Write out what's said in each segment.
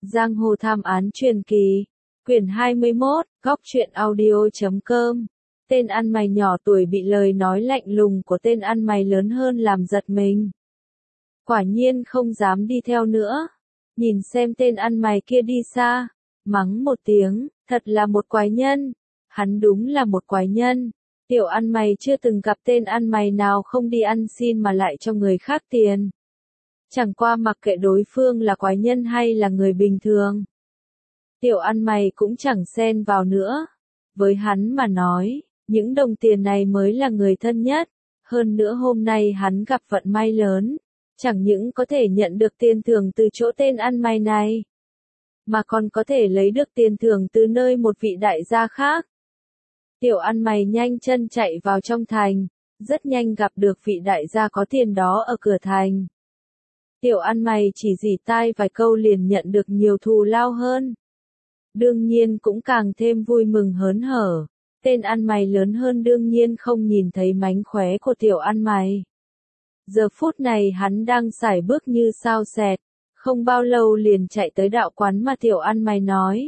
Giang hồ thám án truyền kỳ, quyển 21, góc truyện audio.com. Tên ăn mày nhỏ tuổi bị lời nói lạnh lùng của tên ăn mày lớn hơn làm giật mình. Quả nhiên không dám đi theo nữa. Nhìn xem tên ăn mày kia đi xa, mắng một tiếng, thật là một quái nhân. Hắn đúng là một quái nhân. Tiểu ăn mày chưa từng gặp tên ăn mày nào không đi ăn xin mà lại cho người khác tiền. Chẳng qua mặc kệ đối phương là quái nhân hay là người bình thường. Tiểu ăn mày cũng chẳng xen vào nữa. Với hắn mà nói, những đồng tiền này mới là người thân nhất. Hơn nữa hôm nay hắn gặp vận may lớn. Chẳng những có thể nhận được tiền thưởng từ chỗ tên ăn mày này, mà còn có thể lấy được tiền thưởng từ nơi một vị đại gia khác. Tiểu ăn mày nhanh chân chạy vào trong thành, rất nhanh gặp được vị đại gia có tiền đó ở cửa thành. Tiểu ăn mày chỉ rỉ tai vài câu liền nhận được nhiều thù lao hơn. Đương nhiên cũng càng thêm vui mừng hớn hở. Tên ăn mày lớn hơn đương nhiên không nhìn thấy mánh khóe của tiểu ăn mày. Giờ phút này hắn đang sải bước như sao xẹt, không bao lâu liền chạy tới đạo quán mà tiểu ăn mày nói.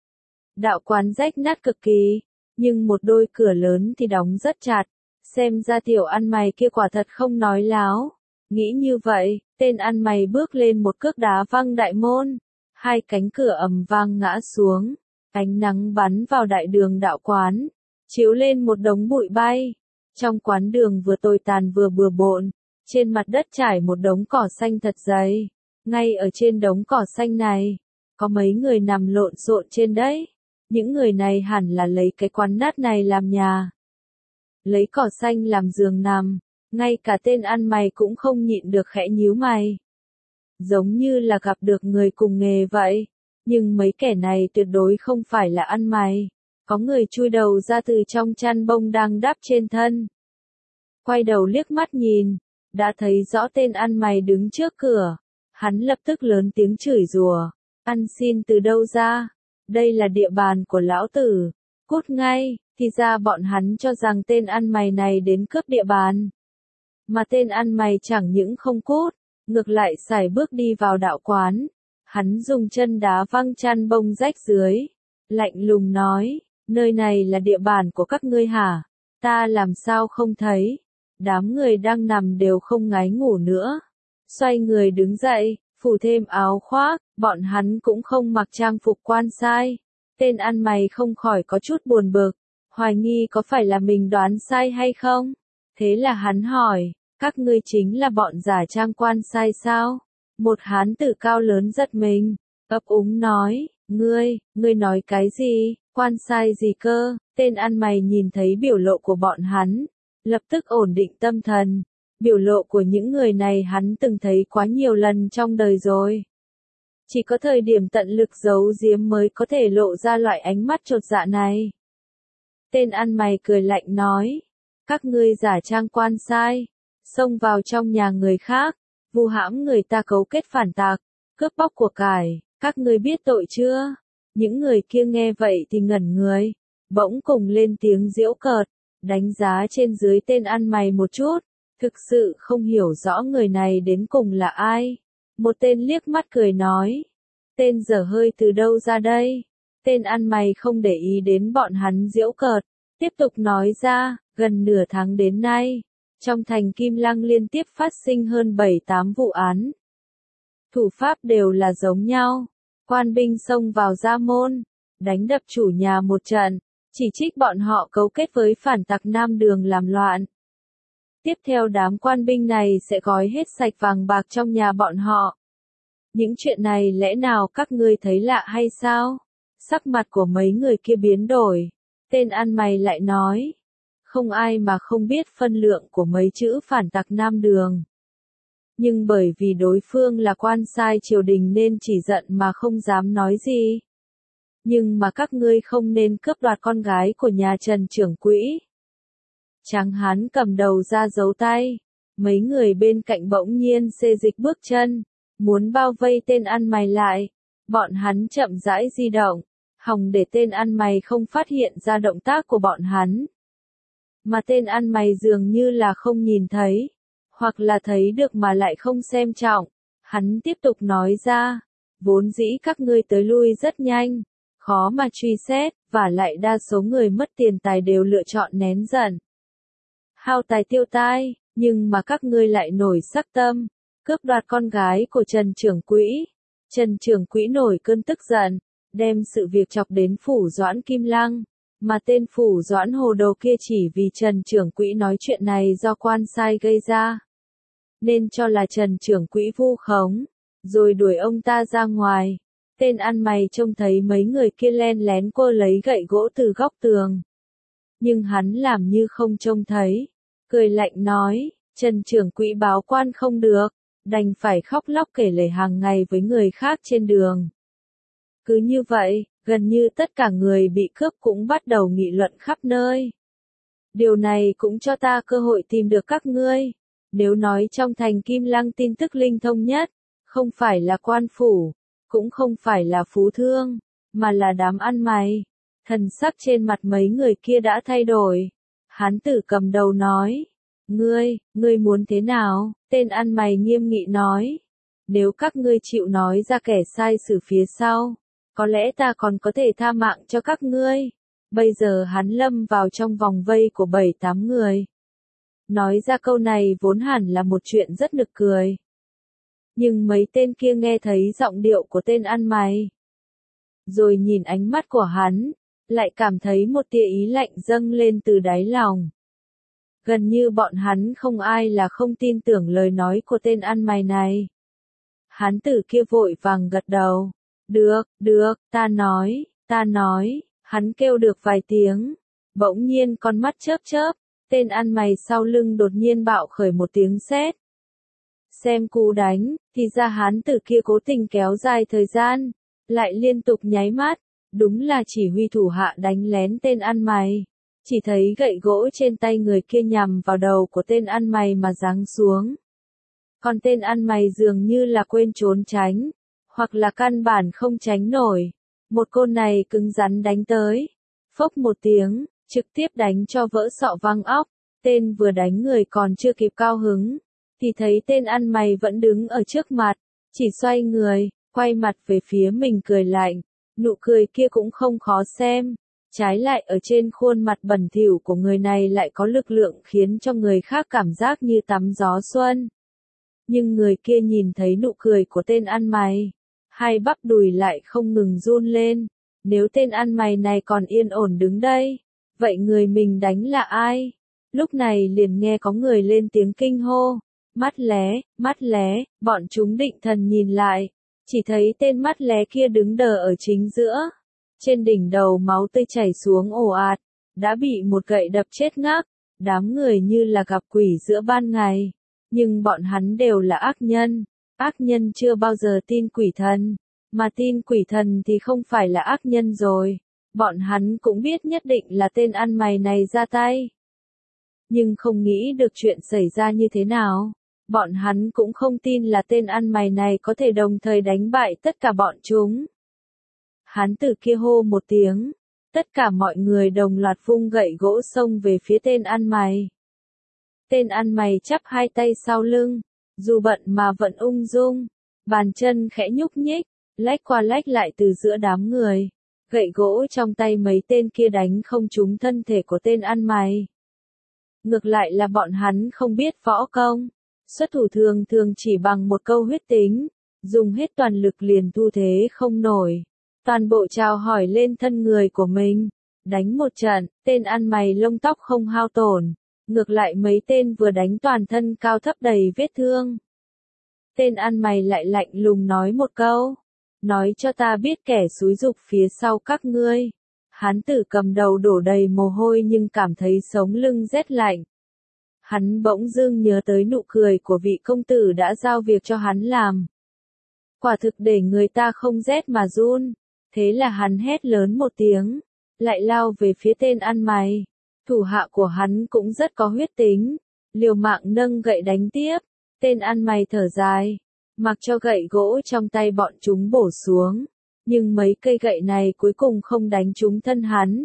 Đạo quán rách nát cực kỳ, nhưng một đôi cửa lớn thì đóng rất chặt, xem ra tiểu ăn mày kia quả thật không nói láo. Nghĩ như vậy, tên ăn mày bước lên một cước đá văng đại môn, hai cánh cửa ầm vang ngã xuống, ánh nắng bắn vào đại đường đạo quán, chiếu lên một đống bụi bay. Trong quán đường vừa tồi tàn vừa bừa bộn, trên mặt đất trải một đống cỏ xanh thật dày. Ngay ở trên đống cỏ xanh này, có mấy người nằm lộn xộn trên đấy. Những người này hẳn là lấy cái quán nát này làm nhà, lấy cỏ xanh làm giường nằm. Ngay cả tên ăn mày cũng không nhịn được khẽ nhíu mày. Giống như là gặp được người cùng nghề vậy. Nhưng mấy kẻ này tuyệt đối không phải là ăn mày. Có người chui đầu ra từ trong chăn bông đang đắp trên thân. Quay đầu liếc mắt nhìn, đã thấy rõ tên ăn mày đứng trước cửa. Hắn lập tức lớn tiếng chửi rủa. Ăn xin từ đâu ra? Đây là địa bàn của lão tử. Cút ngay. Thì ra bọn hắn cho rằng tên ăn mày này đến cướp địa bàn. Mà tên ăn mày chẳng những không cút, ngược lại sải bước đi vào đạo quán. Hắn dùng chân đá văng chăn bông rách dưới. Lạnh lùng nói, nơi này là địa bàn của các ngươi hả? Ta làm sao không thấy? Đám người đang nằm đều không ngái ngủ nữa. Xoay người đứng dậy, phủ thêm áo khoác, bọn hắn cũng không mặc trang phục quan sai. Tên ăn mày không khỏi có chút buồn bực, hoài nghi có phải là mình đoán sai hay không? Thế là hắn hỏi, các ngươi chính là bọn giả trang quan sai sao? Một hán tử cao lớn giật mình, ấp úng nói, ngươi nói cái gì, quan sai gì cơ? Tên ăn mày nhìn thấy biểu lộ của bọn hắn, lập tức ổn định tâm thần. Biểu lộ của những người này hắn từng thấy quá nhiều lần trong đời rồi. Chỉ có thời điểm tận lực giấu giếm mới có thể lộ ra loại ánh mắt chột dạ này. Tên ăn mày cười lạnh nói, các ngươi giả trang quan sai, xông vào trong nhà người khác, vu hãm người ta cấu kết phản tạc, cướp bóc của cải, các ngươi biết tội chưa? Những người kia nghe vậy thì ngẩn người, bỗng cùng lên tiếng giễu cợt, đánh giá trên dưới tên ăn mày một chút, thực sự không hiểu rõ người này đến cùng là ai. Một tên liếc mắt cười nói, tên dở hơi từ đâu ra đây? Tên ăn mày không để ý đến bọn hắn giễu cợt, tiếp tục nói ra, gần nửa tháng đến nay, trong thành Kim Lăng liên tiếp phát sinh hơn 7-8 vụ án. Thủ pháp đều là giống nhau, quan binh xông vào gia môn, đánh đập chủ nhà một trận, chỉ trích bọn họ cấu kết với phản tặc Nam Đường làm loạn. Tiếp theo đám quan binh này sẽ gói hết sạch vàng bạc trong nhà bọn họ. Những chuyện này lẽ nào các ngươi thấy lạ hay sao? Sắc mặt của mấy người kia biến đổi. Tên ăn mày lại nói, không ai mà không biết phân lượng của mấy chữ phản tặc Nam Đường. Nhưng bởi vì đối phương là quan sai triều đình nên chỉ giận mà không dám nói gì. Nhưng mà các ngươi không nên cướp đoạt con gái của nhà Trần trưởng quỹ. Tráng hán cầm đầu ra giấu tay. Mấy người bên cạnh bỗng nhiên xê dịch bước chân, muốn bao vây tên ăn mày lại. Bọn hắn chậm rãi di động, hòng để tên ăn mày không phát hiện ra động tác của bọn hắn. Mà tên ăn mày dường như là không nhìn thấy, hoặc là thấy được mà lại không xem trọng. Hắn tiếp tục nói ra, Vốn dĩ các ngươi tới lui rất nhanh, khó mà truy xét, và lại đa số người mất tiền tài đều lựa chọn nén giận. Hao tài tiêu tai, nhưng mà các ngươi lại nổi sắc tâm, cướp đoạt con gái của Trần trưởng quỹ. Trần trưởng quỹ nổi cơn tức giận, đem sự việc chọc đến phủ Doãn Kim Lăng, mà tên phủ Doãn hồ đồ kia chỉ vì Trần trưởng quỹ nói chuyện này do quan sai gây ra, nên cho là Trần trưởng quỹ vu khống, rồi đuổi ông ta ra ngoài. Tên ăn mày trông thấy mấy người kia len lén quơ lấy gậy gỗ từ góc tường, nhưng hắn làm như không trông thấy, cười lạnh nói, Trần trưởng quỹ báo quan không được, đành phải khóc lóc kể lể hàng ngày với người khác trên đường. Cứ như vậy, gần như tất cả người bị cướp cũng bắt đầu nghị luận khắp nơi. Điều này cũng cho ta cơ hội tìm được các ngươi. Nếu nói trong thành Kim Lăng tin tức linh thông nhất, không phải là quan phủ, cũng không phải là phú thương, mà là đám ăn mày. Thần sắc trên mặt mấy người kia đã thay đổi. Hán tử cầm đầu nói, ngươi muốn thế nào? Tên ăn mày nghiêm nghị nói, nếu các ngươi chịu nói ra kẻ sai xử phía sau, có lẽ ta còn có thể tha mạng cho các ngươi. Bây giờ hắn lâm vào trong vòng vây của 7-8 người. Nói ra câu này vốn hẳn là một chuyện rất nực cười. Nhưng mấy tên kia nghe thấy giọng điệu của tên ăn mày, rồi nhìn ánh mắt của hắn, lại cảm thấy một tia ý lạnh dâng lên từ đáy lòng. Gần như bọn hắn không ai là không tin tưởng lời nói của tên ăn mày này. Hán tử kia vội vàng gật đầu. Được, ta nói, hắn kêu được vài tiếng. Bỗng nhiên con mắt chớp chớp, tên ăn mày sau lưng đột nhiên bạo khởi một tiếng sét. Xem cú đánh, thì ra hán tử kia cố tình kéo dài thời gian, lại liên tục nháy mắt, đúng là chỉ huy thủ hạ đánh lén tên ăn mày. Chỉ thấy gậy gỗ trên tay người kia nhằm vào đầu của tên ăn mày mà giáng xuống. Còn tên ăn mày dường như là quên trốn tránh, hoặc là căn bản không tránh nổi. Một côn này cứng rắn đánh tới, phốc một tiếng, trực tiếp đánh cho vỡ sọ văng óc. Tên vừa đánh người còn chưa kịp cao hứng, thì thấy tên ăn mày vẫn đứng ở trước mặt, chỉ xoay người, quay mặt về phía mình cười lạnh. Nụ cười kia cũng không khó xem, trái lại ở trên khuôn mặt bẩn thỉu của người này lại có lực lượng khiến cho người khác cảm giác như tắm gió xuân. Nhưng người kia nhìn thấy nụ cười của tên ăn mày, hai bắp đùi lại không ngừng run lên. Nếu tên ăn mày này còn yên ổn đứng đây, vậy người mình đánh là ai? Lúc này liền nghe có người lên tiếng kinh hô, mắt lé, bọn chúng định thần nhìn lại, chỉ thấy tên mắt lé kia đứng đờ ở chính giữa. Trên đỉnh đầu máu tươi chảy xuống ồ ạt, đã bị một gậy đập chết ngác. Đám người như là gặp quỷ giữa ban ngày, nhưng bọn hắn đều là ác nhân chưa bao giờ tin quỷ thần, mà tin quỷ thần thì không phải là ác nhân rồi. Bọn hắn cũng biết nhất định là tên ăn mày này ra tay, nhưng không nghĩ được chuyện xảy ra như thế nào. Bọn hắn cũng không tin là tên ăn mày này có thể đồng thời đánh bại tất cả bọn chúng. Hán tử kia hô một tiếng, tất cả mọi người đồng loạt vung gậy gỗ xông về phía tên ăn mày. Tên ăn mày chắp hai tay sau lưng, dù bận mà vẫn ung dung, bàn chân khẽ nhúc nhích, lách qua lách lại từ giữa đám người. Gậy gỗ trong tay mấy tên kia đánh không trúng thân thể của tên ăn mày. Ngược lại là bọn hắn không biết võ công, xuất thủ thường thường chỉ bằng một câu huyết tính, dùng hết toàn lực liền thu thế không nổi. Toàn bộ chào hỏi lên thân người của mình, đánh một trận, tên ăn mày lông tóc không hao tổn, ngược lại mấy tên vừa đánh toàn thân cao thấp đầy vết thương. Tên ăn mày lại lạnh lùng nói một câu, nói cho ta biết kẻ xúi giục phía sau các ngươi. Hán tử cầm đầu đổ đầy mồ hôi nhưng cảm thấy sống lưng rét lạnh. Hắn bỗng dưng nhớ tới nụ cười của vị công tử đã giao việc cho hắn làm. Quả thực để người ta không rét mà run. Thế là hắn hét lớn một tiếng, lại lao về phía tên ăn mày. Thủ hạ của hắn cũng rất có huyết tính, liều mạng nâng gậy đánh tiếp. Tên ăn mày thở dài, mặc cho gậy gỗ trong tay bọn chúng bổ xuống. Nhưng mấy cây gậy này cuối cùng không đánh trúng thân hắn,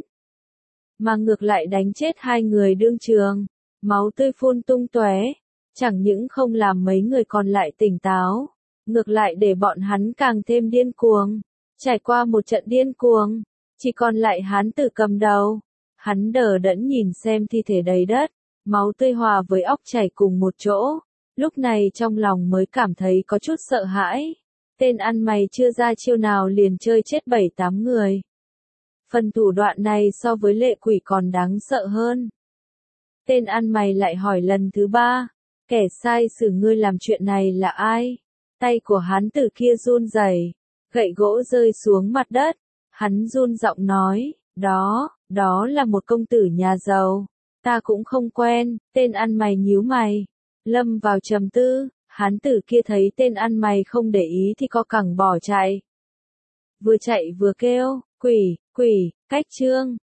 mà ngược lại đánh chết hai người đương trường. Máu tươi phun tung tóe, chẳng những không làm mấy người còn lại tỉnh táo, ngược lại để bọn hắn càng thêm điên cuồng. Trải qua một trận điên cuồng, chỉ còn lại hán tử cầm đầu. Hắn đờ đẫn nhìn xem thi thể đầy đất, máu tươi hòa với óc chảy cùng một chỗ. Lúc này trong lòng mới cảm thấy có chút sợ hãi. Tên ăn mày chưa ra chiêu nào liền chơi chết 7-8 người. Phần thủ đoạn này so với lệ quỷ còn đáng sợ hơn. Tên ăn mày lại hỏi lần thứ 3, kẻ sai xử ngươi làm chuyện này là ai? Tay của hán tử kia run rẩy, gậy gỗ rơi xuống mặt đất. Hắn run giọng nói, đó là một công tử nhà giàu. Ta cũng không quen. Tên ăn mày nhíu mày, lâm vào trầm tư. Hán tử kia thấy tên ăn mày không để ý thì co cẳng bỏ chạy. Vừa chạy vừa kêu, quỷ, cách trương.